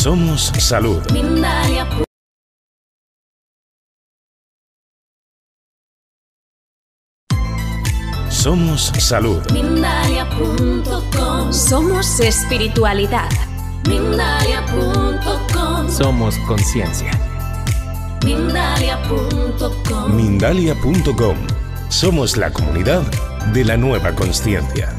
Somos salud. Somos salud. Mindalia.com. Somos espiritualidad. Mindalia.com. Somos conciencia. Mindalia.com. Mindalia.com. Somos la comunidad de la nueva consciencia.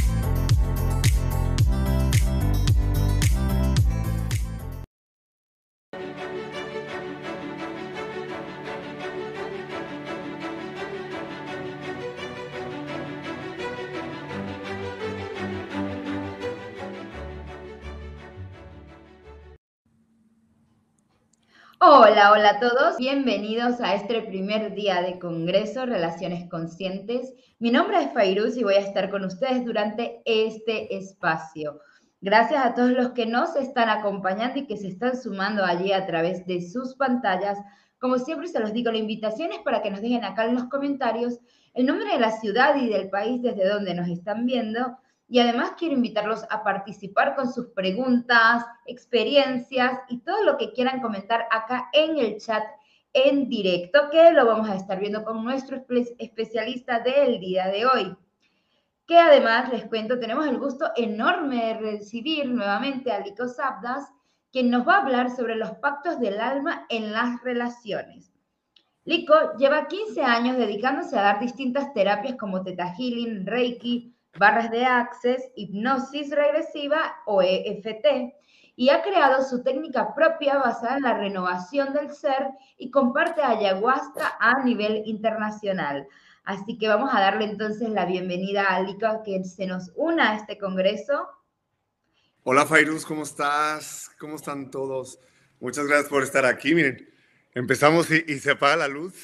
Hola a todos, bienvenidos a este primer día de Congreso Relaciones Conscientes. Mi nombre es Fairuz y voy a estar con ustedes durante este espacio. Gracias a todos los que nos están acompañando y que se están sumando allí a través de sus pantallas. Como siempre se los digo, la invitación es para que nos dejen acá en los comentarios el nombre de la ciudad y del país desde donde nos están viendo. Y además quiero invitarlos a participar con sus preguntas, experiencias y todo lo que quieran comentar acá en el chat en directo, que lo vamos a estar viendo con nuestro especialista del día de hoy. Que además, les cuento, tenemos el gusto enorme de recibir nuevamente a Liko Sabdas, quien nos va a hablar sobre los pactos del alma en las relaciones. Liko lleva 15 años dedicándose a dar distintas terapias como Theta Healing, Reiki, barras de Access, hipnosis regresiva o EFT, y ha creado su técnica propia basada en la renovación del ser y comparte ayahuasca a nivel internacional. Así que vamos a darle entonces la bienvenida a Liko a que se nos una a este congreso. Hola Fairuz, ¿cómo estás? ¿Cómo están todos? Muchas gracias por estar aquí. Miren, empezamos y se apaga la luz.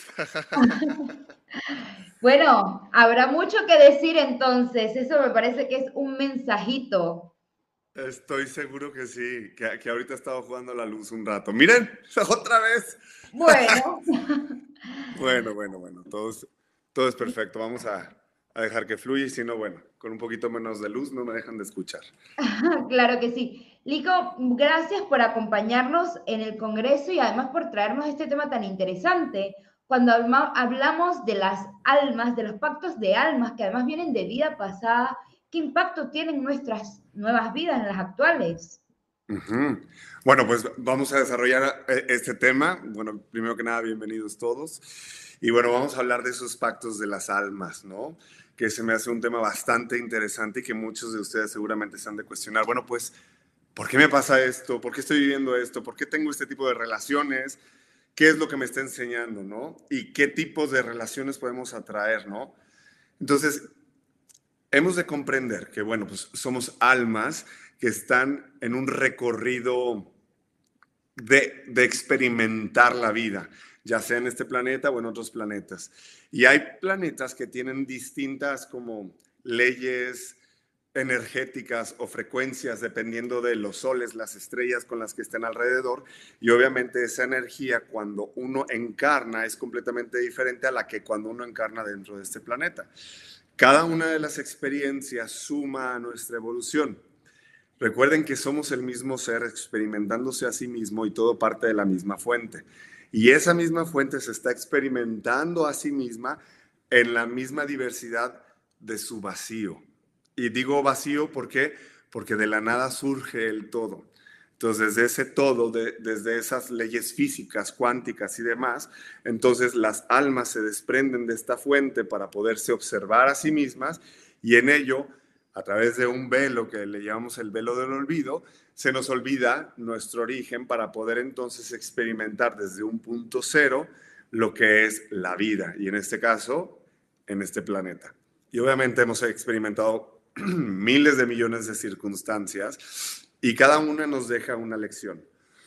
Bueno, habrá mucho que decir entonces. Eso me parece que es un mensajito. Estoy seguro que sí, que ahorita he estado jugando la luz un rato. Miren, otra vez. Bueno. Bueno, todo es perfecto. Vamos a dejar que fluya y si no, bueno, con un poquito menos de luz no me dejan de escuchar. Claro que sí. Liko, gracias por acompañarnos en el Congreso y además por traernos este tema tan interesante. Cuando hablamos de las almas, de los pactos de almas, que además vienen de vida pasada, ¿qué impacto tienen nuestras nuevas vidas en las actuales? Uh-huh. Bueno, pues vamos a desarrollar este tema. Bueno, primero que nada, bienvenidos todos. Y bueno, vamos a hablar de esos pactos de las almas, ¿no? Que se me hace un tema bastante interesante y que muchos de ustedes seguramente se han de cuestionar. Bueno, pues, ¿por qué me pasa esto? ¿Por qué estoy viviendo esto? ¿Por qué tengo este tipo de relaciones? ¿Qué es lo que me está enseñando, no? ¿Y qué tipos de relaciones podemos atraer, no? Entonces, hemos de comprender que, bueno, pues somos almas que están en un recorrido de experimentar la vida, ya sea en este planeta o en otros planetas. Y hay planetas que tienen distintas como leyes energéticas o frecuencias dependiendo de los soles, las estrellas con las que estén alrededor, y obviamente esa energía cuando uno encarna es completamente diferente a la que cuando uno encarna dentro de este planeta. Cada una de las experiencias suma a nuestra evolución. Recuerden que somos el mismo ser experimentándose a sí mismo y todo parte de la misma fuente. Y esa misma fuente se está experimentando a sí misma en la misma diversidad de su vacío. Y digo vacío ¿por qué? Porque de la nada surge el todo. Entonces, de ese todo, desde esas leyes físicas, cuánticas y demás, entonces las almas se desprenden de esta fuente para poderse observar a sí mismas y en ello, a través de un velo que le llamamos el velo del olvido, se nos olvida nuestro origen para poder entonces experimentar desde un punto cero lo que es la vida, y en este caso, en este planeta. Y obviamente hemos experimentado miles de millones de circunstancias y cada una nos deja una lección.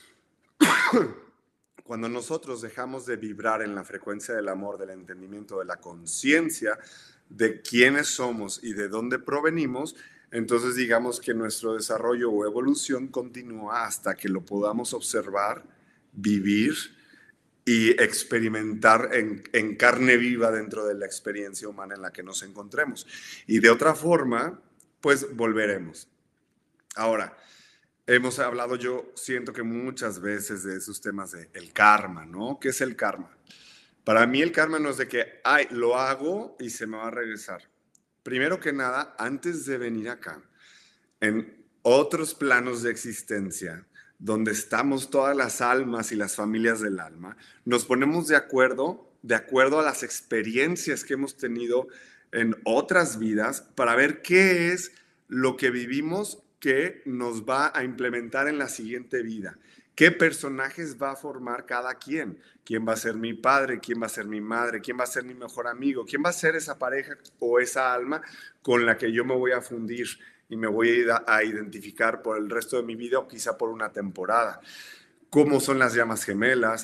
Cuando nosotros dejamos de vibrar en la frecuencia del amor, del entendimiento, de la conciencia de quiénes somos y de dónde provenimos, entonces digamos que nuestro desarrollo o evolución continúa hasta que lo podamos observar, vivir y experimentar en carne viva dentro de la experiencia humana en la que nos encontremos. Y de otra forma, pues volveremos. Ahora, hemos hablado, yo siento que muchas veces de esos temas de el karma, ¿no? ¿Qué es el karma? Para mí el karma no es de que, ay, lo hago y se me va a regresar. Primero que nada, antes de venir acá, en otros planos de existencia, donde estamos todas las almas y las familias del alma, nos ponemos de acuerdo a las experiencias que hemos tenido en otras vidas para ver qué es lo que vivimos que nos va a implementar en la siguiente vida. ¿Qué personajes va a formar cada quien? ¿Quién va a ser mi padre? ¿Quién va a ser mi madre? ¿Quién va a ser mi mejor amigo? ¿Quién va a ser esa pareja o esa alma con la que yo me voy a fundir y me voy a identificar por el resto de mi vida o quizá por una temporada? ¿Cómo son las llamas gemelas?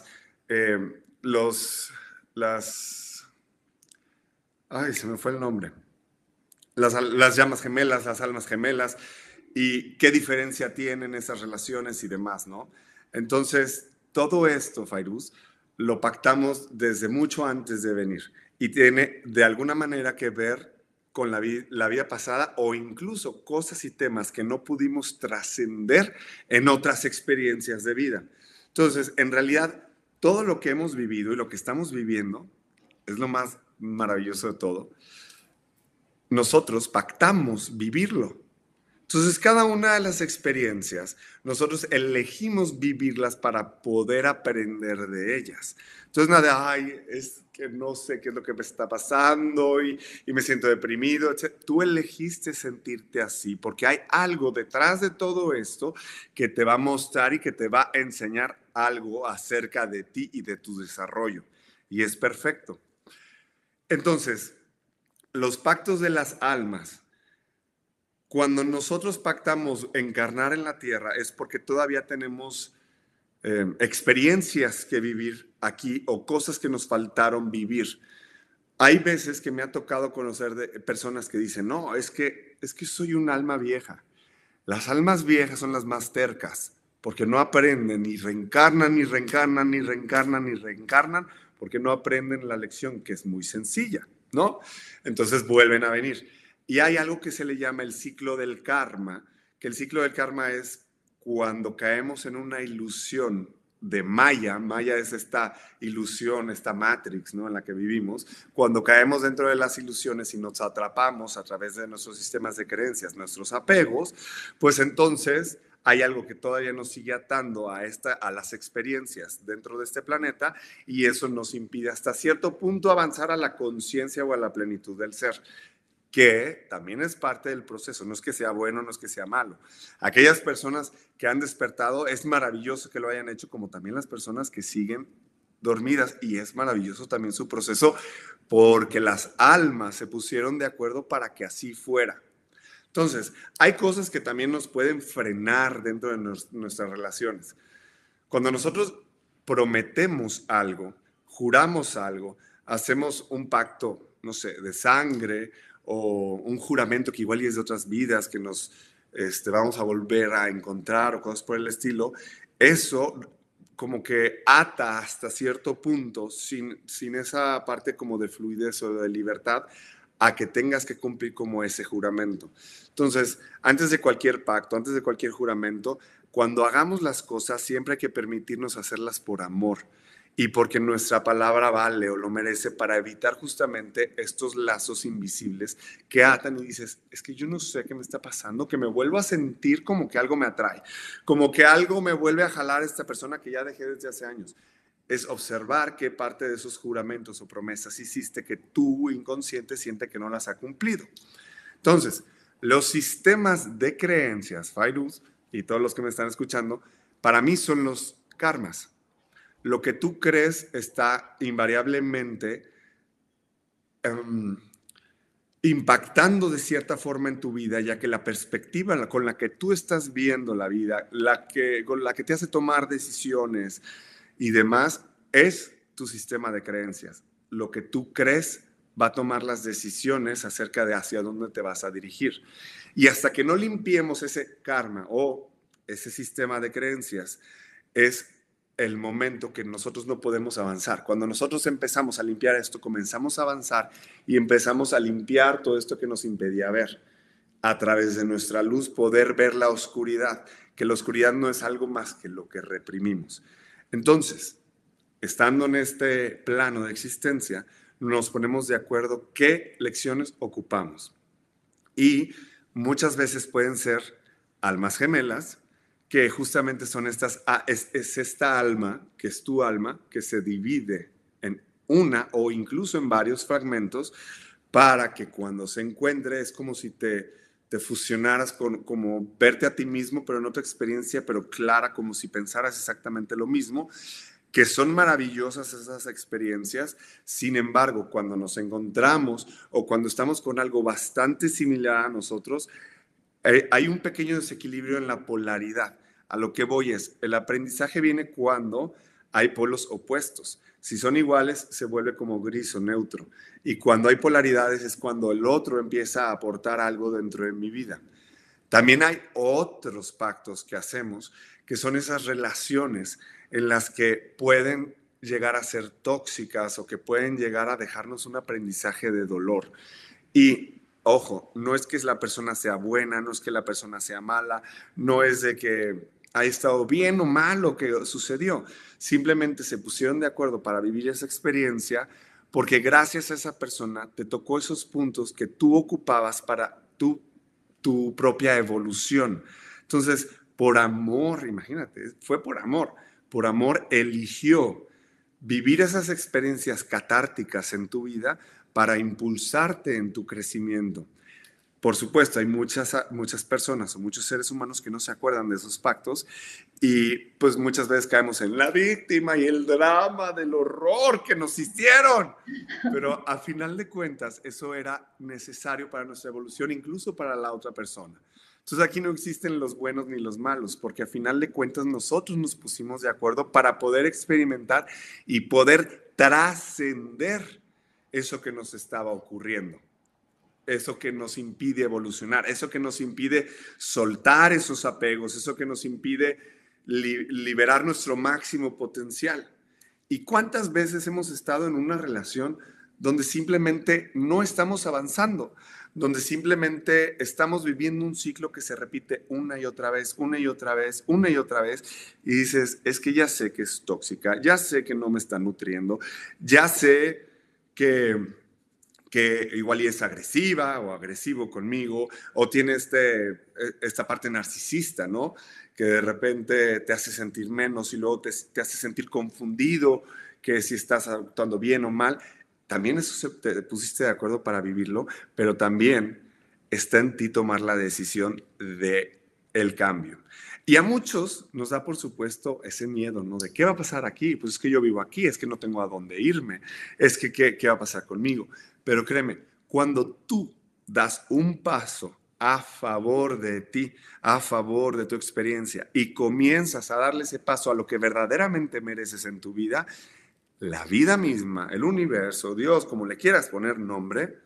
Ay, se me fue el nombre. Las llamas gemelas, las almas gemelas, y qué diferencia tienen esas relaciones y demás, ¿no? Entonces, todo esto, Fairuz, lo pactamos desde mucho antes de venir y tiene de alguna manera que ver con la vida pasada o incluso cosas y temas que no pudimos trascender en otras experiencias de vida. Entonces, en realidad, todo lo que hemos vivido y lo que estamos viviendo es lo más maravilloso de todo. Nosotros pactamos vivirlo. Entonces, cada una de las experiencias, nosotros elegimos vivirlas para poder aprender de ellas. Entonces, nada de, ay, es que no sé qué es lo que me está pasando y me siento deprimido, etc. Tú elegiste sentirte así porque hay algo detrás de todo esto que te va a mostrar y que te va a enseñar algo acerca de ti y de tu desarrollo. Y es perfecto. Entonces, los pactos de las almas, cuando nosotros pactamos encarnar en la tierra es porque todavía tenemos experiencias que vivir aquí o cosas que nos faltaron vivir. Hay veces que me ha tocado conocer de personas que dicen, no, es que soy un alma vieja. Las almas viejas son las más tercas porque no aprenden y reencarnan, porque no aprenden la lección que es muy sencilla, ¿no? Entonces vuelven a venir. Y hay algo que se le llama el ciclo del karma, que el ciclo del karma es cuando caemos en una ilusión de Maya. Maya es esta ilusión, esta Matrix, ¿no?, en la que vivimos. Cuando caemos dentro de las ilusiones y nos atrapamos a través de nuestros sistemas de creencias, nuestros apegos, pues entonces hay algo que todavía nos sigue atando a las experiencias dentro de este planeta y eso nos impide hasta cierto punto avanzar a la conciencia o a la plenitud del ser, que también es parte del proceso. No es que sea bueno, no es que sea malo. Aquellas personas que han despertado, es maravilloso que lo hayan hecho, como también las personas que siguen dormidas, y es maravilloso también su proceso, porque las almas se pusieron de acuerdo para que así fuera. Entonces, hay cosas que también nos pueden frenar dentro de nuestras relaciones. Cuando nosotros prometemos algo, juramos algo, hacemos un pacto, no sé, de sangre, o un juramento que igual y es de otras vidas, que nos vamos a volver a encontrar o cosas por el estilo, eso como que ata hasta cierto punto, sin esa parte como de fluidez o de libertad, a que tengas que cumplir como ese juramento. Entonces, antes de cualquier pacto, antes de cualquier juramento, cuando hagamos las cosas, siempre hay que permitirnos hacerlas por amor y porque nuestra palabra vale o lo merece, para evitar justamente estos lazos invisibles que atan y dices, es que yo no sé qué me está pasando, que me vuelvo a sentir como que algo me atrae, como que algo me vuelve a jalar a esta persona que ya dejé desde hace años. Es observar qué parte de esos juramentos o promesas hiciste que tu inconsciente siente que no las ha cumplido. Entonces, los sistemas de creencias, Fairuz, y todos los que me están escuchando, para mí son los karmas. Lo que tú crees está invariablemente impactando de cierta forma en tu vida, ya que la perspectiva con la que tú estás viendo la vida, con la que te hace tomar decisiones y demás, es tu sistema de creencias. Lo que tú crees va a tomar las decisiones acerca de hacia dónde te vas a dirigir. Y hasta que no limpiemos ese karma o ese sistema de creencias, es el momento que nosotros no podemos avanzar. Cuando nosotros empezamos a limpiar esto, comenzamos a avanzar y empezamos a limpiar todo esto que nos impedía ver. a través de nuestra luz, poder ver la oscuridad, que la oscuridad no es algo más que lo que reprimimos. Entonces, estando en este plano de existencia, nos ponemos de acuerdo qué lecciones ocupamos. Y muchas veces pueden ser almas gemelas, que justamente son estas, es esta alma, que es tu alma, que se divide en una o incluso en varios fragmentos, para que cuando se encuentre es como si te fusionaras como verte a ti mismo, pero en otra experiencia, pero clara, como si pensaras exactamente lo mismo, que son maravillosas esas experiencias. Sin embargo, cuando nos encontramos o cuando estamos con algo bastante similar a nosotros, hay un pequeño desequilibrio en la polaridad. A lo que voy es, el aprendizaje viene cuando hay polos opuestos. Si son iguales, se vuelve como gris o neutro. Y cuando hay polaridades es cuando el otro empieza a aportar algo dentro de mi vida. También hay otros pactos que hacemos, que son esas relaciones en las que pueden llegar a ser tóxicas o que pueden llegar a dejarnos un aprendizaje de dolor. Y ojo, no es que la persona sea buena, no es que la persona sea mala, no es de que ha estado bien o mal lo que sucedió. Simplemente se pusieron de acuerdo para vivir esa experiencia porque gracias a esa persona te tocó esos puntos que tú ocupabas para tu propia evolución. Entonces, por amor, imagínate, fue por amor eligió vivir esas experiencias catárticas en tu vida para impulsarte en tu crecimiento. Por supuesto, hay muchas personas o muchos seres humanos que no se acuerdan de esos pactos y pues muchas veces caemos en la víctima y el drama del horror que nos hicieron. Pero a final de cuentas, eso era necesario para nuestra evolución, incluso para la otra persona. Entonces aquí no existen los buenos ni los malos, porque a final de cuentas nosotros nos pusimos de acuerdo para poder experimentar y poder trascender eso que nos estaba ocurriendo. Eso que nos impide evolucionar, eso que nos impide soltar esos apegos, eso que nos impide liberar nuestro máximo potencial. ¿Y cuántas veces hemos estado en una relación donde simplemente no estamos avanzando, donde simplemente estamos viviendo un ciclo que se repite una y otra vez, una y otra vez, una y otra vez, y dices, es que ya sé que es tóxica, ya sé que no me está nutriendo, ya sé que igual y es agresiva o agresivo conmigo, o tiene esta parte narcisista, ¿no? Que de repente te hace sentir menos y luego te hace sentir confundido, que si estás actuando bien o mal. También eso te pusiste de acuerdo para vivirlo, pero también está en ti tomar la decisión del cambio. Y a muchos nos da, por supuesto, ese miedo, ¿no? De qué va a pasar aquí, pues es que yo vivo aquí, es que no tengo a dónde irme, es que qué va a pasar conmigo. Pero créeme, cuando tú das un paso a favor de ti, a favor de tu experiencia y comienzas a darle ese paso a lo que verdaderamente mereces en tu vida, la vida misma, el universo, Dios, como le quieras poner nombre,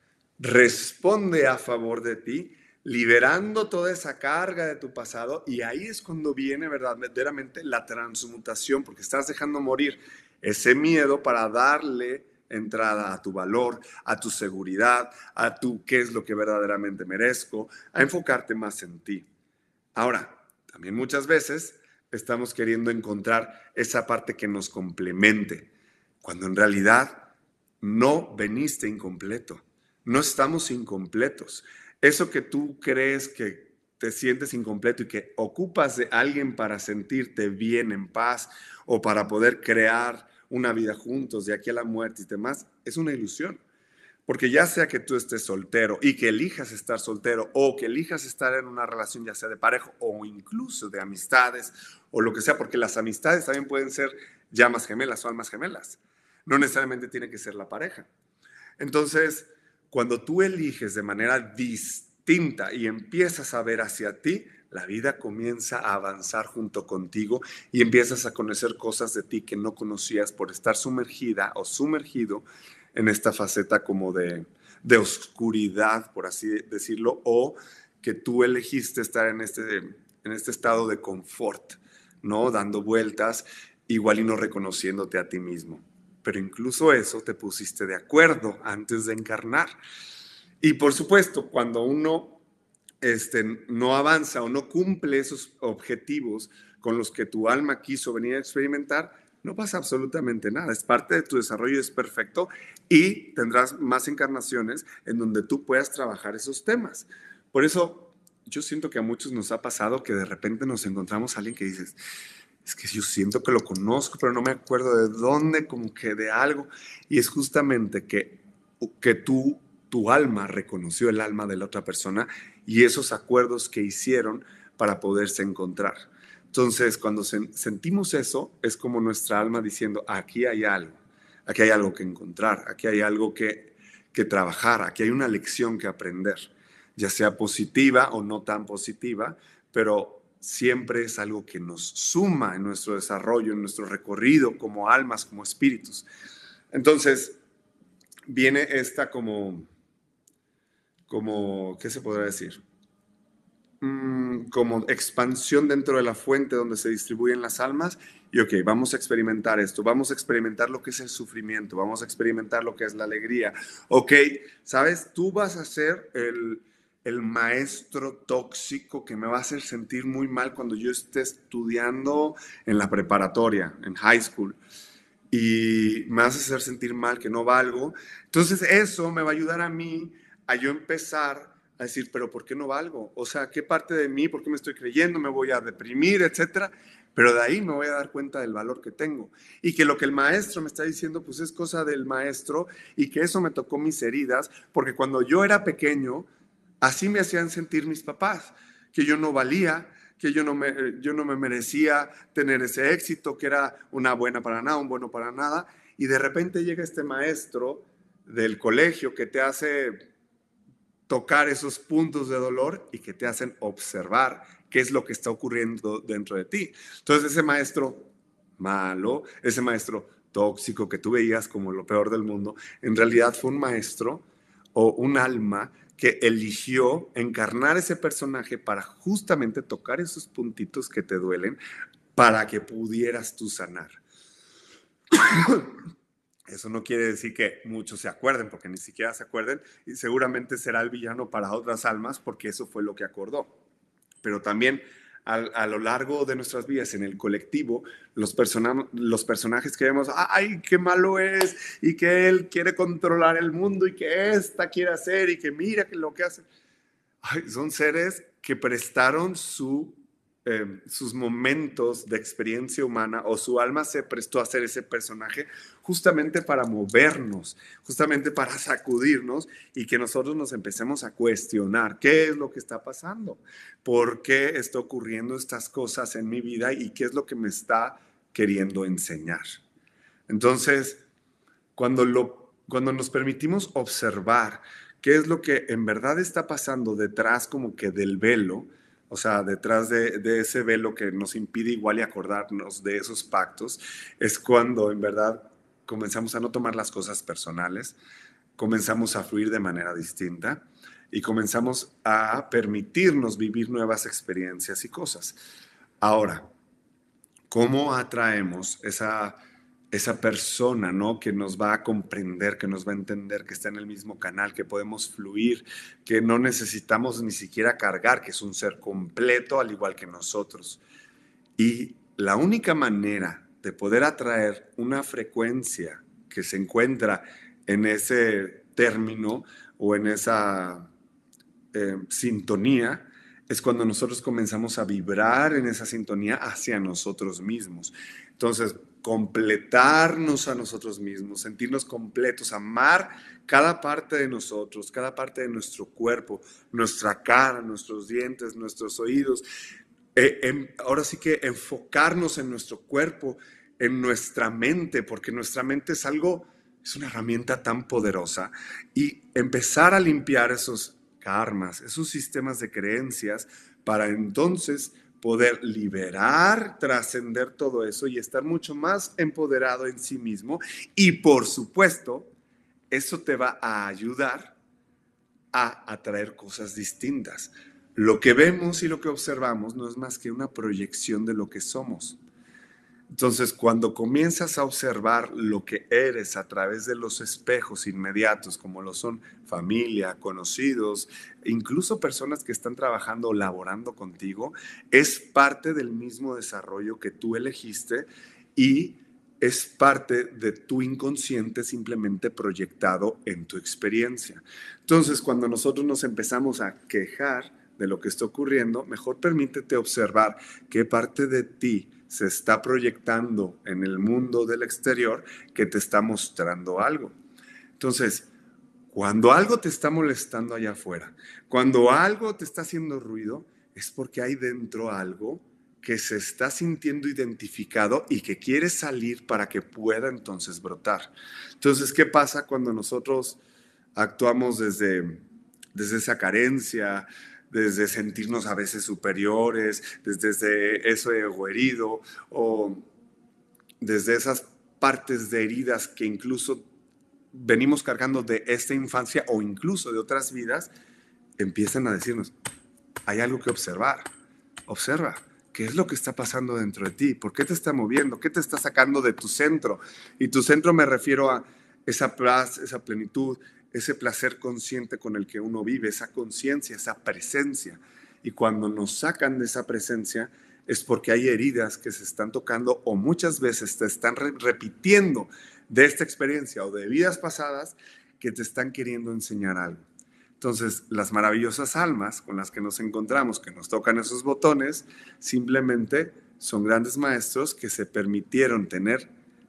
responde a favor de ti, liberando toda esa carga de tu pasado, y ahí es cuando viene verdaderamente la transmutación, porque estás dejando morir ese miedo para darle entrada a tu valor, a tu seguridad, a tu qué es lo que verdaderamente merezco, a enfocarte más en ti. Ahora, también muchas veces estamos queriendo encontrar esa parte que nos complemente, cuando en realidad no veniste incompleto, no estamos incompletos. Eso que tú crees que te sientes incompleto y que ocupas de alguien para sentirte bien, en paz, o para poder crear una vida juntos de aquí a la muerte y demás, es una ilusión. Porque ya sea que tú estés soltero y que elijas estar soltero o que elijas estar en una relación ya sea de pareja o incluso de amistades o lo que sea, porque las amistades también pueden ser llamas gemelas o almas gemelas. No necesariamente tiene que ser la pareja. Entonces, cuando tú eliges de manera distinta y empiezas a ver hacia ti, la vida comienza a avanzar junto contigo y empiezas a conocer cosas de ti que no conocías por estar sumergida o sumergido en esta faceta como de oscuridad, por así decirlo, o que tú elegiste estar en este estado de confort, ¿no? Dando vueltas, igual y no reconociéndote a ti mismo. Pero incluso eso te pusiste de acuerdo antes de encarnar. Y por supuesto, cuando uno no avanza o no cumple esos objetivos con los que tu alma quiso venir a experimentar, no pasa absolutamente nada. Es parte de tu desarrollo, es perfecto y tendrás más encarnaciones en donde tú puedas trabajar esos temas. Por eso yo siento que a muchos nos ha pasado que de repente nos encontramos a alguien que dices, es que yo siento que lo conozco, pero no me acuerdo de dónde, como que de algo. Y es justamente que tu alma reconoció el alma de la otra persona y esos acuerdos que hicieron para poderse encontrar. Entonces, cuando sentimos eso, es como nuestra alma diciendo, aquí hay algo que encontrar, aquí hay algo que trabajar, aquí hay una lección que aprender, ya sea positiva o no tan positiva, pero siempre es algo que nos suma en nuestro desarrollo, en nuestro recorrido como almas, como espíritus. Entonces, viene esta como ¿qué se podrá decir? Como expansión dentro de la fuente donde se distribuyen las almas y ok, vamos a experimentar esto, vamos a experimentar lo que es el sufrimiento, vamos a experimentar lo que es la alegría. Ok, ¿sabes? Tú vas a ser el maestro tóxico que me va a hacer sentir muy mal cuando yo esté estudiando en la preparatoria, en high school, y me vas a hacer sentir mal, que no valgo. Entonces eso me va a ayudar a mí a yo empezar a decir, pero ¿por qué no valgo? O sea, ¿qué parte de mí? ¿Por qué me estoy creyendo? ¿Me voy a deprimir? Etcétera. Pero de ahí me voy a dar cuenta del valor que tengo. Y que lo que el maestro me está diciendo, pues es cosa del maestro y que eso me tocó mis heridas, porque cuando yo era pequeño, así me hacían sentir mis papás, que yo no valía, que yo no me merecía tener ese éxito, que era una buena para nada, un bueno para nada. Y de repente llega este maestro del colegio que te hace tocar esos puntos de dolor y que te hacen observar qué es lo que está ocurriendo dentro de ti. Entonces ese maestro malo, ese maestro tóxico que tú veías como lo peor del mundo, en realidad fue un maestro o un alma que eligió encarnar ese personaje para justamente tocar esos puntitos que te duelen para que pudieras tú sanar. Eso no quiere decir que muchos se acuerden, porque ni siquiera se acuerden, y seguramente será el villano para otras almas, porque eso fue lo que acordó. Pero también a lo largo de nuestras vidas en el colectivo, los personajes que vemos, ¡ay, qué malo es! Y que él quiere controlar el mundo, y que esta quiere hacer, y que mira que lo que hace. Ay, son seres que prestaron sus momentos de experiencia humana o su alma se prestó a ser ese personaje justamente para movernos, justamente para sacudirnos y que nosotros nos empecemos a cuestionar qué es lo que está pasando, por qué está ocurriendo estas cosas en mi vida y qué es lo que me está queriendo enseñar. Entonces, cuando nos permitimos observar qué es lo que en verdad está pasando detrás como que del velo, o sea, detrás de ese velo que nos impide igual y acordarnos de esos pactos, es cuando en verdad comenzamos a no tomar las cosas personales, comenzamos a fluir de manera distinta y comenzamos a permitirnos vivir nuevas experiencias y cosas. Ahora, ¿cómo atraemos esa persona, ¿no? Que nos va a comprender, que nos va a entender, que está en el mismo canal, que podemos fluir, que no necesitamos ni siquiera cargar, que es un ser completo al igual que nosotros? Y la única manera de poder atraer una frecuencia que se encuentra en ese término o en esa sintonía es cuando nosotros comenzamos a vibrar en esa sintonía hacia nosotros mismos. Entonces, completarnos a nosotros mismos, sentirnos completos, amar cada parte de nosotros, cada parte de nuestro cuerpo, nuestra cara, nuestros dientes, nuestros oídos. Ahora sí que enfocarnos en nuestro cuerpo, en nuestra mente, porque nuestra mente es una herramienta tan poderosa, y empezar a limpiar esos karmas, esos sistemas de creencias, para entonces poder liberar, trascender todo eso y estar mucho más empoderado en sí mismo. Y por supuesto, eso te va a ayudar a atraer cosas distintas. Lo que vemos y lo que observamos no es más que una proyección de lo que somos. Entonces, cuando comienzas a observar lo que eres a través de los espejos inmediatos, como lo son familia, conocidos, incluso personas que están trabajando o laborando contigo, es parte del mismo desarrollo que tú elegiste y es parte de tu inconsciente simplemente proyectado en tu experiencia. Entonces, cuando nosotros nos empezamos a quejar de lo que está ocurriendo, mejor permítete observar qué parte de ti se está proyectando en el mundo del exterior que te está mostrando algo. Entonces, cuando algo te está molestando allá afuera, cuando algo te está haciendo ruido, es porque hay dentro algo que se está sintiendo identificado y que quiere salir para que pueda entonces brotar. Entonces, ¿qué pasa cuando nosotros actuamos desde esa carencia, desde sentirnos a veces superiores, desde ese ego herido o desde esas partes de heridas que incluso venimos cargando de esta infancia o incluso de otras vidas? Empiezan a decirnos, hay algo que observar. Observa, ¿qué es lo que está pasando dentro de ti? ¿Por qué te está moviendo? ¿Qué te está sacando de tu centro? Y tu centro me refiero a esa paz, esa plenitud, ese placer consciente con el que uno vive, esa conciencia, esa presencia. Y cuando nos sacan de esa presencia es porque hay heridas que se están tocando o muchas veces te están repitiendo de esta experiencia o de vidas pasadas que te están queriendo enseñar algo. Entonces, las maravillosas almas con las que nos encontramos, que nos tocan esos botones, simplemente son grandes maestros que se permitieron tener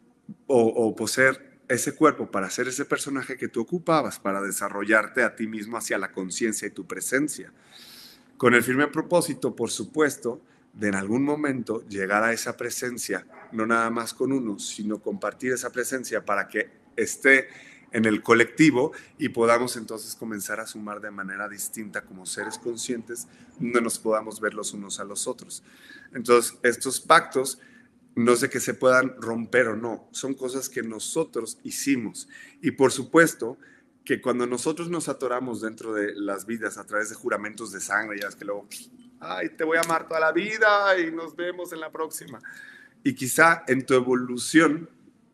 o poseer ese cuerpo para ser ese personaje que tú ocupabas, para desarrollarte a ti mismo hacia la conciencia y tu presencia. Con el firme propósito, por supuesto, de en algún momento llegar a esa presencia, no nada más con uno, sino compartir esa presencia para que esté en el colectivo y podamos entonces comenzar a sumar de manera distinta como seres conscientes, donde nos podamos ver los unos a los otros. Entonces, estos pactos no sé que se puedan romper o no, son cosas que nosotros hicimos. Y por supuesto que cuando nosotros nos atoramos dentro de las vidas a través de juramentos de sangre, ya es que luego, ay, te voy a amar toda la vida y nos vemos en la próxima. Y quizá en tu evolución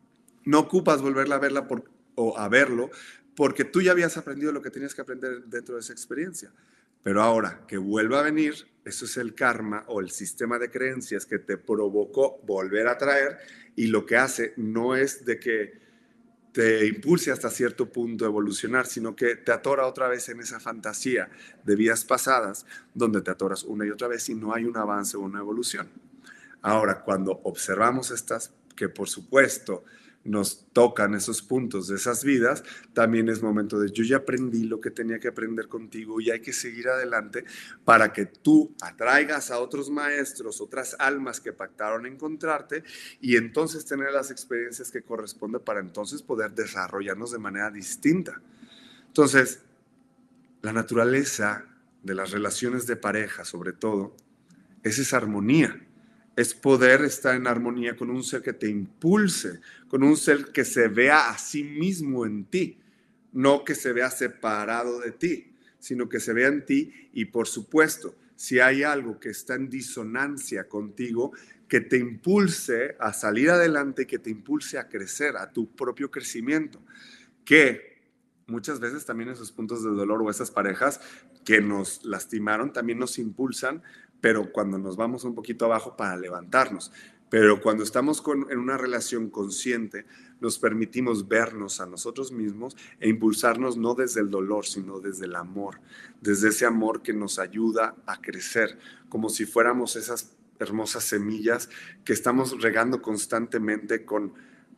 no ocupas volverla a verla o a verlo porque tú ya habías aprendido lo que tenías que aprender dentro de esa experiencia. Pero ahora que vuelva a venir, eso es el karma o el sistema de creencias que te provocó volver a traer, y lo que hace no es de que te impulse hasta cierto punto a evolucionar, sino que te atora otra vez en esa fantasía de vidas pasadas, donde te atoras una y otra vez y no hay un avance o una evolución. Ahora, cuando observamos estas, que por supuesto nos tocan esos puntos de esas vidas, también es momento de yo ya aprendí lo que tenía que aprender contigo y hay que seguir adelante para que tú atraigas a otros maestros, otras almas que pactaron encontrarte y entonces tener las experiencias que corresponden para entonces poder desarrollarnos de manera distinta. Entonces, la naturaleza de las relaciones de pareja, sobre todo, es esa armonía. Es poder estar en armonía con un ser que te impulse, con un ser que se vea a sí mismo en ti, no que se vea separado de ti, sino que se vea en ti y, por supuesto, si hay algo que está en disonancia contigo, que te impulse a salir adelante, que te impulse a crecer, a tu propio crecimiento, que muchas veces también esos puntos de dolor o esas parejas que nos lastimaron también nos impulsan, pero cuando nos vamos un poquito abajo para levantarnos. Pero cuando estamos en una relación consciente, nos permitimos vernos a nosotros mismos e impulsarnos no desde el dolor, sino desde el amor, desde ese amor que nos ayuda a crecer, como si fuéramos esas hermosas semillas que estamos regando constantemente con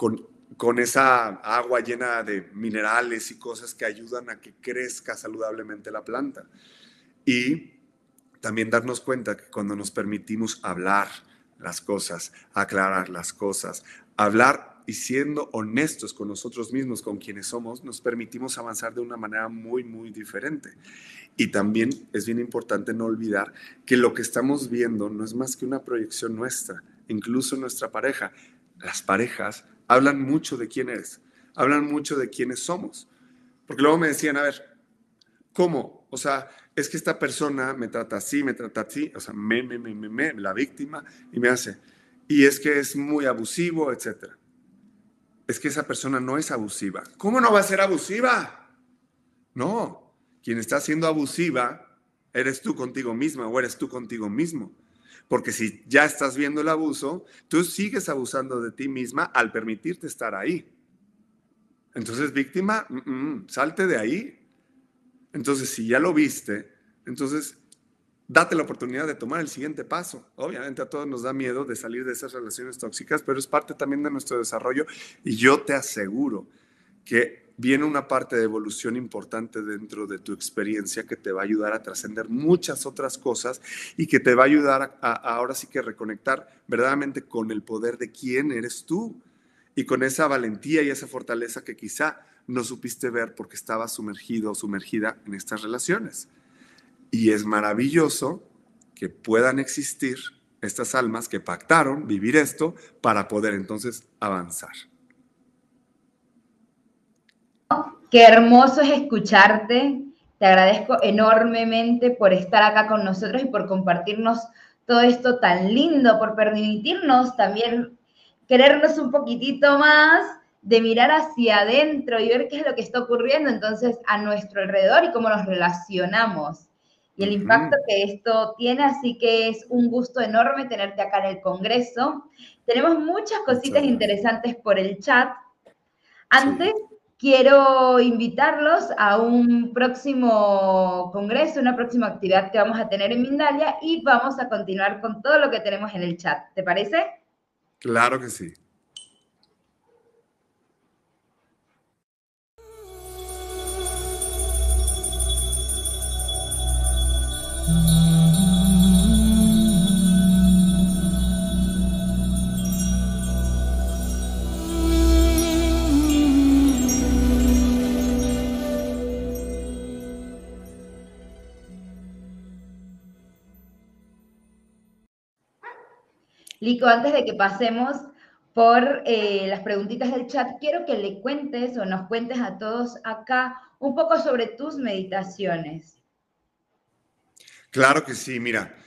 esa agua llena de minerales y cosas que ayudan a que crezca saludablemente la planta. Y también darnos cuenta que cuando nos permitimos hablar las cosas, aclarar las cosas, hablar y siendo honestos con nosotros mismos, con quienes somos, nos permitimos avanzar de una manera muy, muy diferente. Y también es bien importante no olvidar que lo que estamos viendo no es más que una proyección nuestra, incluso nuestra pareja. Las parejas hablan mucho de quién eres, hablan mucho de quiénes somos. Porque luego me decían, a ver, ¿cómo? O sea, es que esta persona me trata así, o sea, la víctima, y me hace. y es que es muy abusivo, etc. Es que esa persona no es abusiva. ¿Cómo no va a ser abusiva? No, quien está siendo abusiva eres tú contigo misma o eres tú contigo mismo. Porque si ya estás viendo el abuso, tú sigues abusando de ti misma al permitirte estar ahí. Entonces, víctima, salte de ahí. Entonces, si ya lo viste, entonces date la oportunidad de tomar el siguiente paso. Obviamente a todos nos da miedo de salir de esas relaciones tóxicas, pero es parte también de nuestro desarrollo y yo te aseguro que viene una parte de evolución importante dentro de tu experiencia que te va a ayudar a trascender muchas otras cosas y que te va a ayudar a ahora sí que reconectar verdaderamente con el poder de quién eres tú y con esa valentía y esa fortaleza que quizá no supiste ver porque estabas sumergido o sumergida en estas relaciones. Y es maravilloso que puedan existir estas almas que pactaron vivir esto para poder entonces avanzar. Qué hermoso es escucharte. Te agradezco enormemente por estar acá con nosotros y por compartirnos todo esto tan lindo, por permitirnos también querernos un poquitito más, de mirar hacia adentro y ver qué es lo que está ocurriendo entonces a nuestro alrededor y cómo nos relacionamos y el impacto que esto tiene. Así que es un gusto enorme tenerte acá en el Congreso. Tenemos muchas cositas interesantes por el chat. Antes, quiero invitarlos a un próximo congreso, una próxima actividad que vamos a tener en Mindalia y vamos a continuar con todo lo que tenemos en el chat. ¿Te parece? Claro que sí. Lico, antes de que pasemos por las preguntitas del chat, quiero que le cuentes o nos cuentes a todos acá un poco sobre tus meditaciones. Claro que sí, mira,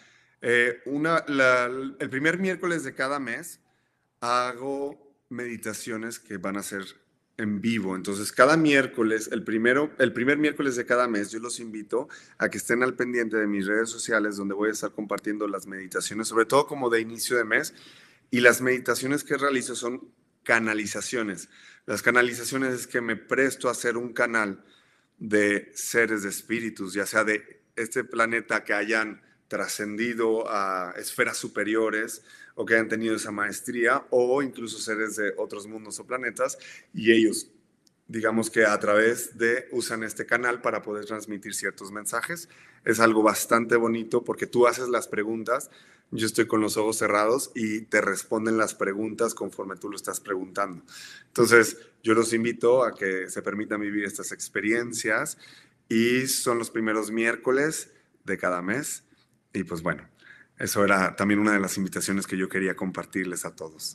el primer miércoles de cada mes hago meditaciones que van a ser en vivo. Entonces, cada miércoles, el primer miércoles de cada mes, yo los invito a que estén al pendiente de mis redes sociales, donde voy a estar compartiendo las meditaciones, sobre todo como de inicio de mes. Y las meditaciones que realizo son canalizaciones. Las canalizaciones es que me presto a hacer un canal de seres de espíritus, ya sea de este planeta que hayan trascendido a esferas superiores o que hayan tenido esa maestría, o incluso seres de otros mundos o planetas, y ellos, digamos que a través de, usan este canal para poder transmitir ciertos mensajes. Es algo bastante bonito porque tú haces las preguntas, yo estoy con los ojos cerrados y te responden las preguntas conforme tú lo estás preguntando. Entonces, yo los invito a que se permitan vivir estas experiencias y son los primeros miércoles de cada mes. Y pues bueno, eso era también una de las invitaciones que yo quería compartirles a todos.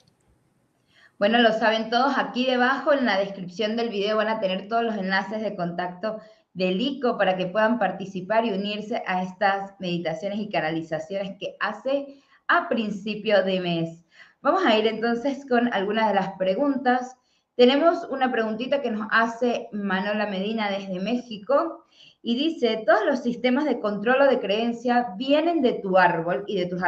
Bueno, lo saben todos, aquí debajo en la descripción del video van a tener todos los enlaces de contacto de Lico para que puedan participar y unirse a estas meditaciones y canalizaciones que hace a principio de mes. Vamos a ir entonces con algunas de las preguntas. Tenemos una preguntita que nos hace Manola Medina desde México y dice: todos los sistemas de control o de creencia vienen de tu árbol y de tus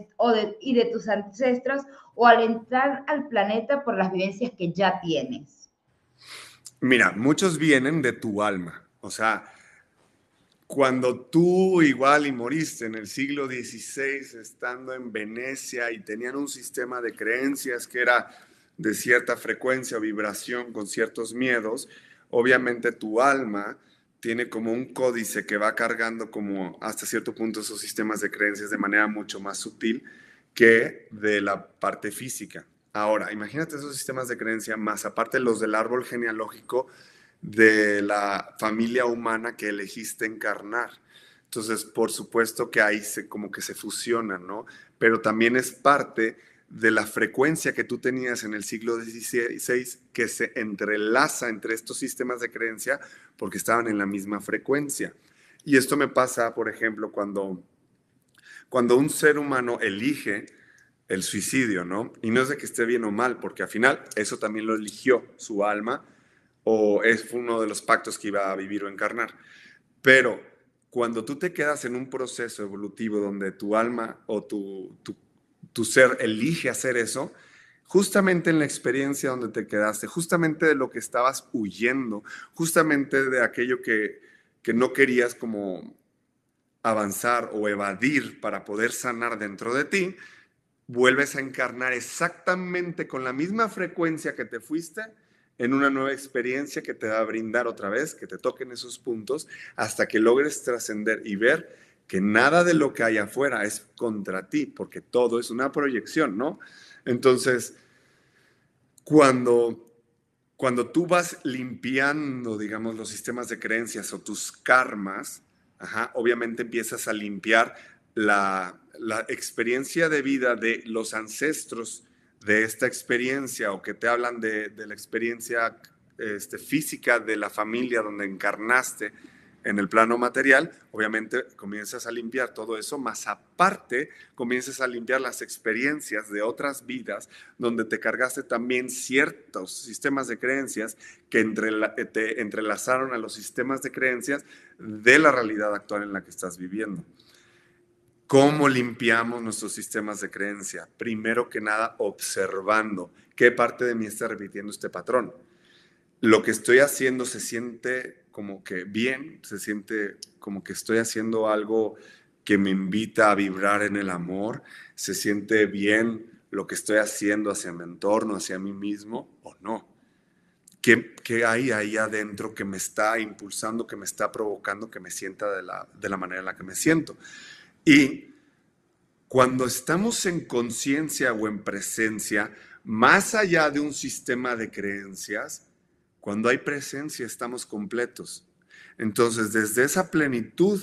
ancestros o al entrar al planeta por las vivencias que ya tienes. Mira, muchos vienen de tu alma. O sea, cuando tú igual y moriste en el siglo XVI estando en Venecia y tenían un sistema de creencias que era de cierta frecuencia o vibración con ciertos miedos, obviamente tu alma tiene como un códice que va cargando como hasta cierto punto esos sistemas de creencias de manera mucho más sutil que de la parte física. Ahora, imagínate esos sistemas de creencia más aparte los del árbol genealógico de la familia humana que elegiste encarnar. Entonces, por supuesto que ahí como que se fusionan, ¿no? Pero también es parte de la frecuencia que tú tenías en el siglo XVI que se entrelaza entre estos sistemas de creencia porque estaban en la misma frecuencia. Y esto me pasa, por ejemplo, cuando un ser humano elige el suicidio, ¿no? Y no es de que esté bien o mal, porque al final eso también lo eligió su alma, o fue uno de los pactos que iba a vivir o encarnar. Pero cuando tú te quedas en un proceso evolutivo donde tu alma o tu ser elige hacer eso, justamente en la experiencia donde te quedaste, justamente de lo que estabas huyendo, justamente de aquello que no querías como avanzar o evadir para poder sanar dentro de ti, vuelves a encarnar exactamente con la misma frecuencia que te fuiste en una nueva experiencia que te va a brindar otra vez, que te toquen esos puntos, hasta que logres trascender y ver que nada de lo que hay afuera es contra ti, porque todo es una proyección, ¿no? Entonces, cuando tú vas limpiando, digamos, los sistemas de creencias o tus karmas, obviamente empiezas a limpiar la experiencia de vida de los ancestros de esta experiencia, o que te hablan de la experiencia física de la familia donde encarnaste en el plano material. Obviamente comienzas a limpiar todo eso, más aparte comienzas a limpiar las experiencias de otras vidas donde te cargaste también ciertos sistemas de creencias que te entrelazaron a los sistemas de creencias de la realidad actual en la que estás viviendo. ¿Cómo limpiamos nuestros sistemas de creencia? Primero que nada, observando qué parte de mí está repitiendo este patrón. Lo que estoy haciendo se siente como que bien, se siente como que estoy haciendo algo que me invita a vibrar en el amor, se siente bien lo que estoy haciendo hacia mi entorno, hacia mí mismo, o no. ¿Qué hay ahí adentro que me está impulsando, que me está provocando que me sienta de la manera en la que me siento? Y cuando estamos en conciencia o en presencia, más allá de un sistema de creencias, cuando hay presencia estamos completos. Entonces, desde esa plenitud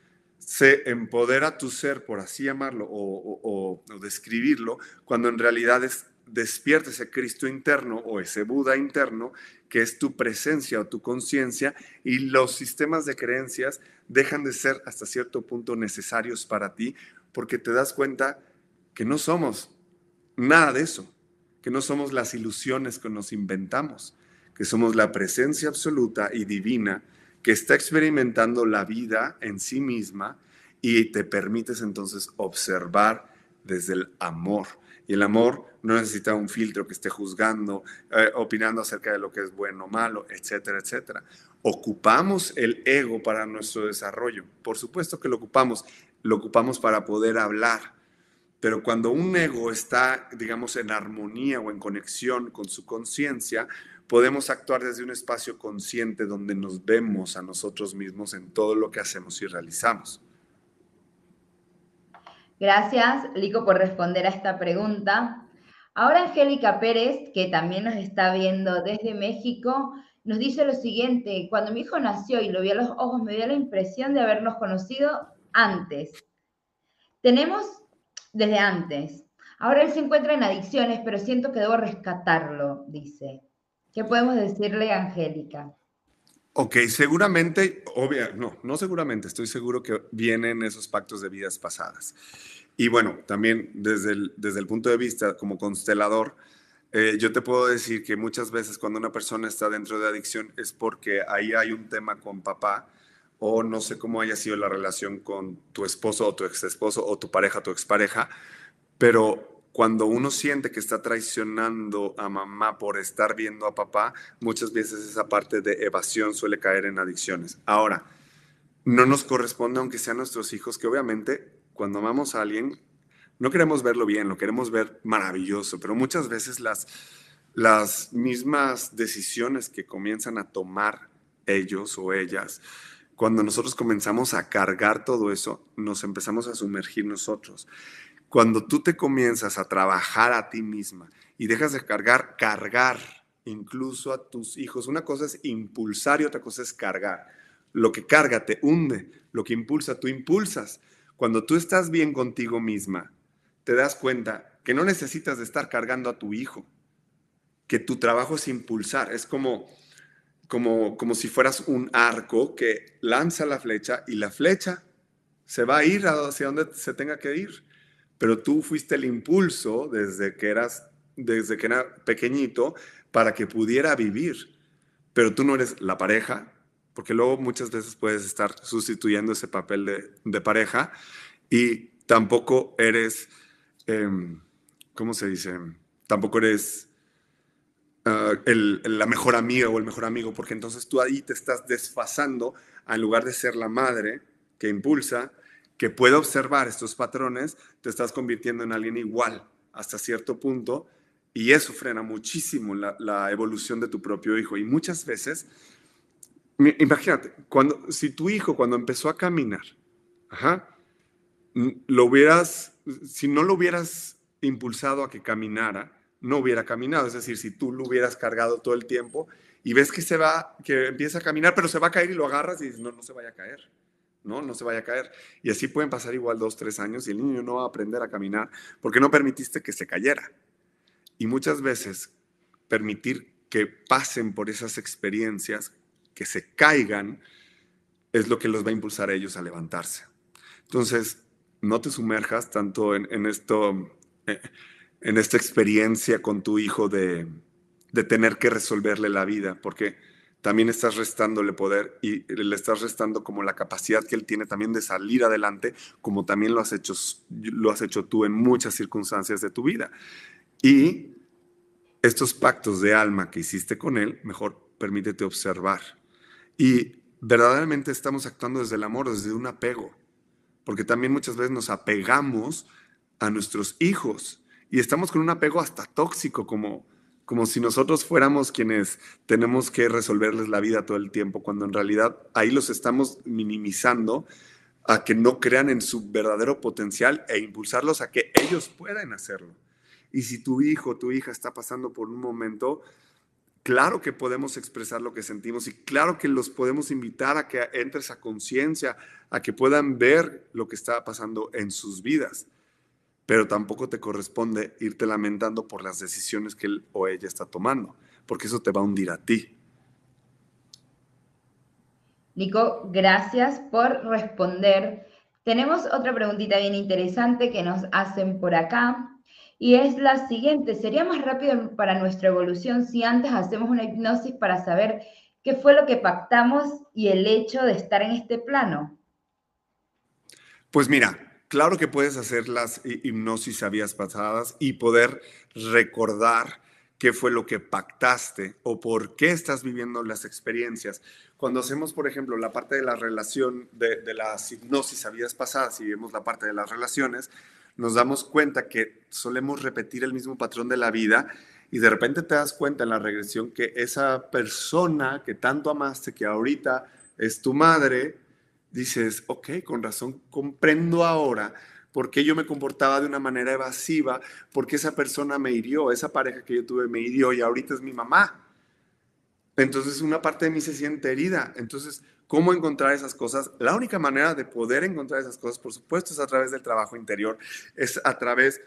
se empodera tu ser, por así llamarlo, o describirlo, cuando en realidad despierta ese Cristo interno o ese Buda interno, que es tu presencia o tu conciencia, y los sistemas de creencias dejan de ser hasta cierto punto necesarios para ti, porque te das cuenta que no somos nada de eso, que no somos las ilusiones que nos inventamos, que somos la presencia absoluta y divina que está experimentando la vida en sí misma, y te permites entonces observar desde el amor. Y el amor no necesita un filtro que esté juzgando, opinando acerca de lo que es bueno o malo, etcétera, etcétera. ¿Ocupamos el ego para nuestro desarrollo? Por supuesto que lo ocupamos para poder hablar. Pero cuando un ego está, digamos, en armonía o en conexión con su conciencia, podemos actuar desde un espacio consciente donde nos vemos a nosotros mismos en todo lo que hacemos y realizamos. Gracias, Lico, por responder a esta pregunta. Ahora Angélica Pérez, que también nos está viendo desde México, nos dice lo siguiente: cuando mi hijo nació y lo vi a los ojos, me dio la impresión de habernos conocido antes. Tenemos desde antes. Ahora él se encuentra en adicciones, pero siento que debo rescatarlo, dice. ¿Qué podemos decirle a Angélica? Ok, seguramente, no seguramente, estoy seguro que vienen esos pactos de vidas pasadas. Y bueno, también desde el punto de vista como constelador, yo te puedo decir que muchas veces cuando una persona está dentro de adicción es porque ahí hay un tema con papá, o no sé cómo haya sido la relación con tu esposo o tu exesposo, o tu pareja, tu expareja, pero cuando uno siente que está traicionando a mamá por estar viendo a papá, muchas veces esa parte de evasión suele caer en adicciones. Ahora, no nos corresponde, aunque sean nuestros hijos, que obviamente cuando amamos a alguien no queremos verlo bien, lo queremos ver maravilloso, pero muchas veces las mismas decisiones que comienzan a tomar ellos o ellas, cuando nosotros comenzamos a cargar todo eso, nos empezamos a sumergir nosotros. Cuando tú te comienzas a trabajar a ti misma y dejas de cargar incluso a tus hijos, una cosa es impulsar y otra cosa es cargar. Lo que carga te hunde, lo que impulsa, tú impulsas. Cuando tú estás bien contigo misma, te das cuenta que no necesitas de estar cargando a tu hijo, que tu trabajo es impulsar. Es como si fueras un arco que lanza la flecha y la flecha se va a ir hacia donde se tenga que ir. pero tú fuiste el impulso desde que era pequeñito para que pudiera vivir, pero tú no eres la pareja, porque luego muchas veces puedes estar sustituyendo ese papel de pareja y tampoco eres, ¿cómo se dice? Tampoco eres la mejor amiga o el mejor amigo, porque entonces tú ahí te estás desfasando, en lugar de ser la madre que impulsa, que puede observar estos patrones, te estás convirtiendo en alguien igual hasta cierto punto, y eso frena muchísimo la evolución de tu propio hijo. Y muchas veces, imagínate, si tu hijo cuando empezó a caminar, si no lo hubieras impulsado a que caminara, no hubiera caminado. Es decir, si tú lo hubieras cargado todo el tiempo y ves que empieza a caminar, pero se va a caer y lo agarras y dices, no se vaya a caer. No se vaya a caer. Y así pueden pasar igual 2, 3 años y el niño no va a aprender a caminar porque no permitiste que se cayera. Y muchas veces permitir que pasen por esas experiencias, que se caigan, es lo que los va a impulsar a ellos a levantarse. Entonces, no te sumerjas tanto en esta experiencia con tu hijo de tener que resolverle la vida, porque también estás restándole poder y le estás restando como la capacidad que él tiene también de salir adelante, como también lo has hecho tú en muchas circunstancias de tu vida. Y estos pactos de alma que hiciste con él, mejor permítete observar. Y verdaderamente estamos actuando desde el amor, desde un apego, porque también muchas veces nos apegamos a nuestros hijos y estamos con un apego hasta tóxico, como si nosotros fuéramos quienes tenemos que resolverles la vida todo el tiempo, cuando en realidad ahí los estamos minimizando a que no crean en su verdadero potencial e impulsarlos a que ellos puedan hacerlo. Y si tu hijo o tu hija está pasando por un momento, claro que podemos expresar lo que sentimos y claro que los podemos invitar a que entre esa conciencia, a que puedan ver lo que está pasando en sus vidas. Pero tampoco te corresponde irte lamentando por las decisiones que él o ella está tomando, porque eso te va a hundir a ti. Nico, gracias por responder. Tenemos otra preguntita bien interesante que nos hacen por acá. Y es la siguiente: ¿sería más rápido para nuestra evolución si antes hacemos una hipnosis para saber qué fue lo que pactamos y el hecho de estar en este plano? Pues mira, claro que puedes hacer las hipnosis a vidas pasadas y poder recordar qué fue lo que pactaste o por qué estás viviendo las experiencias. Cuando hacemos, por ejemplo, la parte de la relación, de las hipnosis a vidas pasadas y vemos la parte de las relaciones, nos damos cuenta que solemos repetir el mismo patrón de la vida y de repente te das cuenta en la regresión que esa persona que tanto amaste, que ahorita es tu madre, dices, ok, con razón, comprendo ahora por qué yo me comportaba de una manera evasiva, por qué esa persona me hirió, esa pareja que yo tuve me hirió y ahorita es mi mamá. Entonces una parte de mí se siente herida. Entonces, ¿cómo encontrar esas cosas? La única manera de poder encontrar esas cosas, por supuesto, es a través del trabajo interior, es a través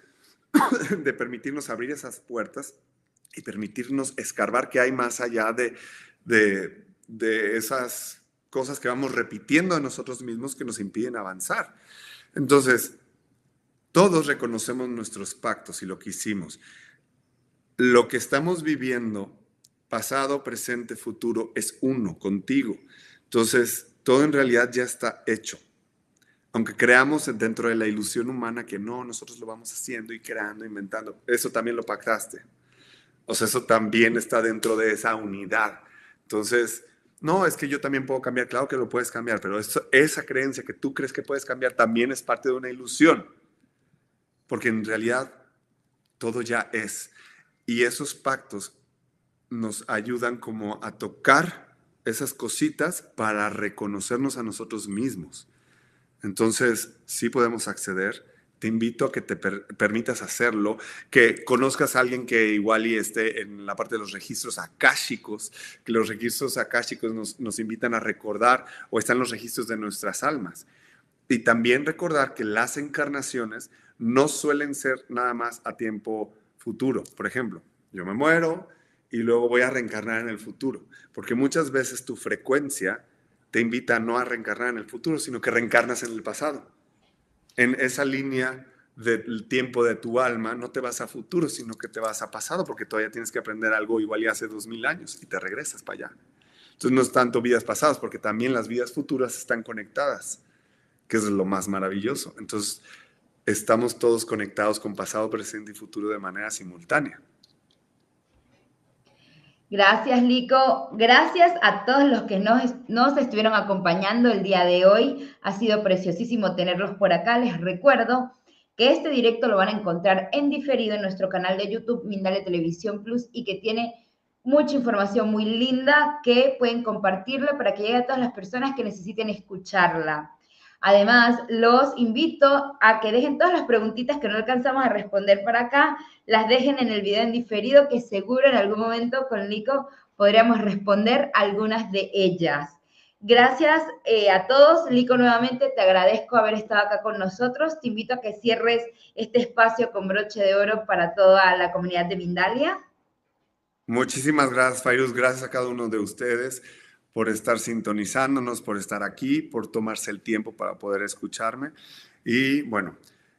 de permitirnos abrir esas puertas y permitirnos escarbar qué hay más allá de esas cosas que vamos repitiendo a nosotros mismos que nos impiden avanzar. Entonces, todos reconocemos nuestros pactos y lo que hicimos. Lo que estamos viviendo, pasado, presente, futuro, es uno contigo. Entonces, todo en realidad ya está hecho. Aunque creamos dentro de la ilusión humana que no, nosotros lo vamos haciendo y creando, inventando, eso también lo pactaste. O sea, eso también está dentro de esa unidad. Entonces, no, es que yo también puedo cambiar. Claro que lo puedes cambiar, pero esa creencia que tú crees que puedes cambiar también es parte de una ilusión. Porque en realidad todo ya es. Y esos pactos nos ayudan como a tocar esas cositas para reconocernos a nosotros mismos. Entonces, sí podemos acceder. Te invito a que te permitas hacerlo, que conozcas a alguien que igual y esté en la parte de los registros akáshicos, que los registros akáshicos nos invitan a recordar, o están los registros de nuestras almas. Y también recordar que las encarnaciones no suelen ser nada más a tiempo futuro. Por ejemplo, yo me muero y luego voy a reencarnar en el futuro, porque muchas veces tu frecuencia te invita no a reencarnar en el futuro, sino que reencarnas en el pasado, en esa línea del tiempo de tu alma, no te vas a futuro, sino que te vas a pasado, porque todavía tienes que aprender algo igual ya hace 2000 años y te regresas para allá. Entonces no es tanto vidas pasadas, porque también las vidas futuras están conectadas, que es lo más maravilloso. Entonces estamos todos conectados con pasado, presente y futuro de manera simultánea. Gracias, Lico. Gracias a todos los que nos estuvieron acompañando el día de hoy. Ha sido preciosísimo tenerlos por acá. Les recuerdo que este directo lo van a encontrar en diferido en nuestro canal de YouTube, Mindalia Televisión Plus, y que tiene mucha información muy linda que pueden compartirla para que llegue a todas las personas que necesiten escucharla. Además, los invito a que dejen todas las preguntitas que no alcanzamos a responder por acá, las dejen en el video en diferido, que seguro en algún momento con Lico podríamos responder algunas de ellas. Gracias a todos. Lico, nuevamente te agradezco haber estado acá con nosotros. Te invito a que cierres este espacio con broche de oro para toda la comunidad de Mindalia. Muchísimas gracias, Fairuz. Gracias a cada uno de ustedes por estar sintonizándonos, por estar aquí, por tomarse el tiempo para poder escucharme. Y bueno,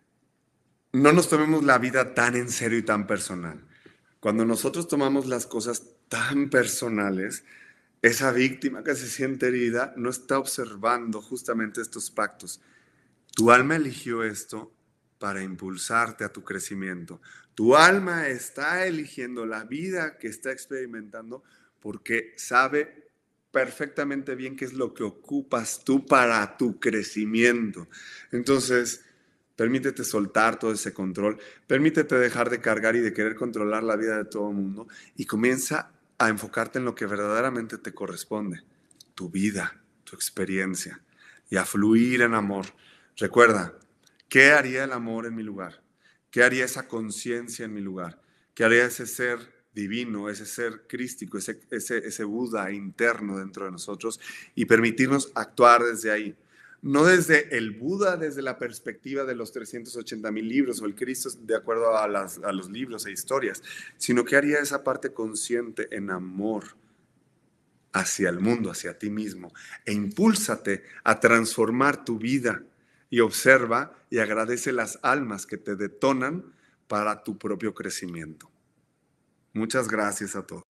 no nos tomemos la vida tan en serio y tan personal. Cuando nosotros tomamos las cosas tan personales, esa víctima que se siente herida no está observando justamente estos pactos. Tu alma eligió esto para impulsarte a tu crecimiento. Tu alma está eligiendo la vida que está experimentando porque sabe perfectamente bien qué es lo que ocupas tú para tu crecimiento. Entonces, permítete soltar todo ese control, permítete dejar de cargar y de querer controlar la vida de todo el mundo y comienza a enfocarte en lo que verdaderamente te corresponde, tu vida, tu experiencia, y a fluir en amor. Recuerda, ¿qué haría el amor en mi lugar? ¿Qué haría esa conciencia en mi lugar? ¿Qué haría ese ser divino, ese ser crístico, ese Buda interno dentro de nosotros? Y permitirnos actuar desde ahí. No desde el Buda, desde la perspectiva de los 380,000 libros o el Cristo de acuerdo a los libros e historias, sino que haría esa parte consciente en amor hacia el mundo, hacia ti mismo, e impúlsate a transformar tu vida y observa y agradece las almas que te detonan para tu propio crecimiento. Muchas gracias a todos.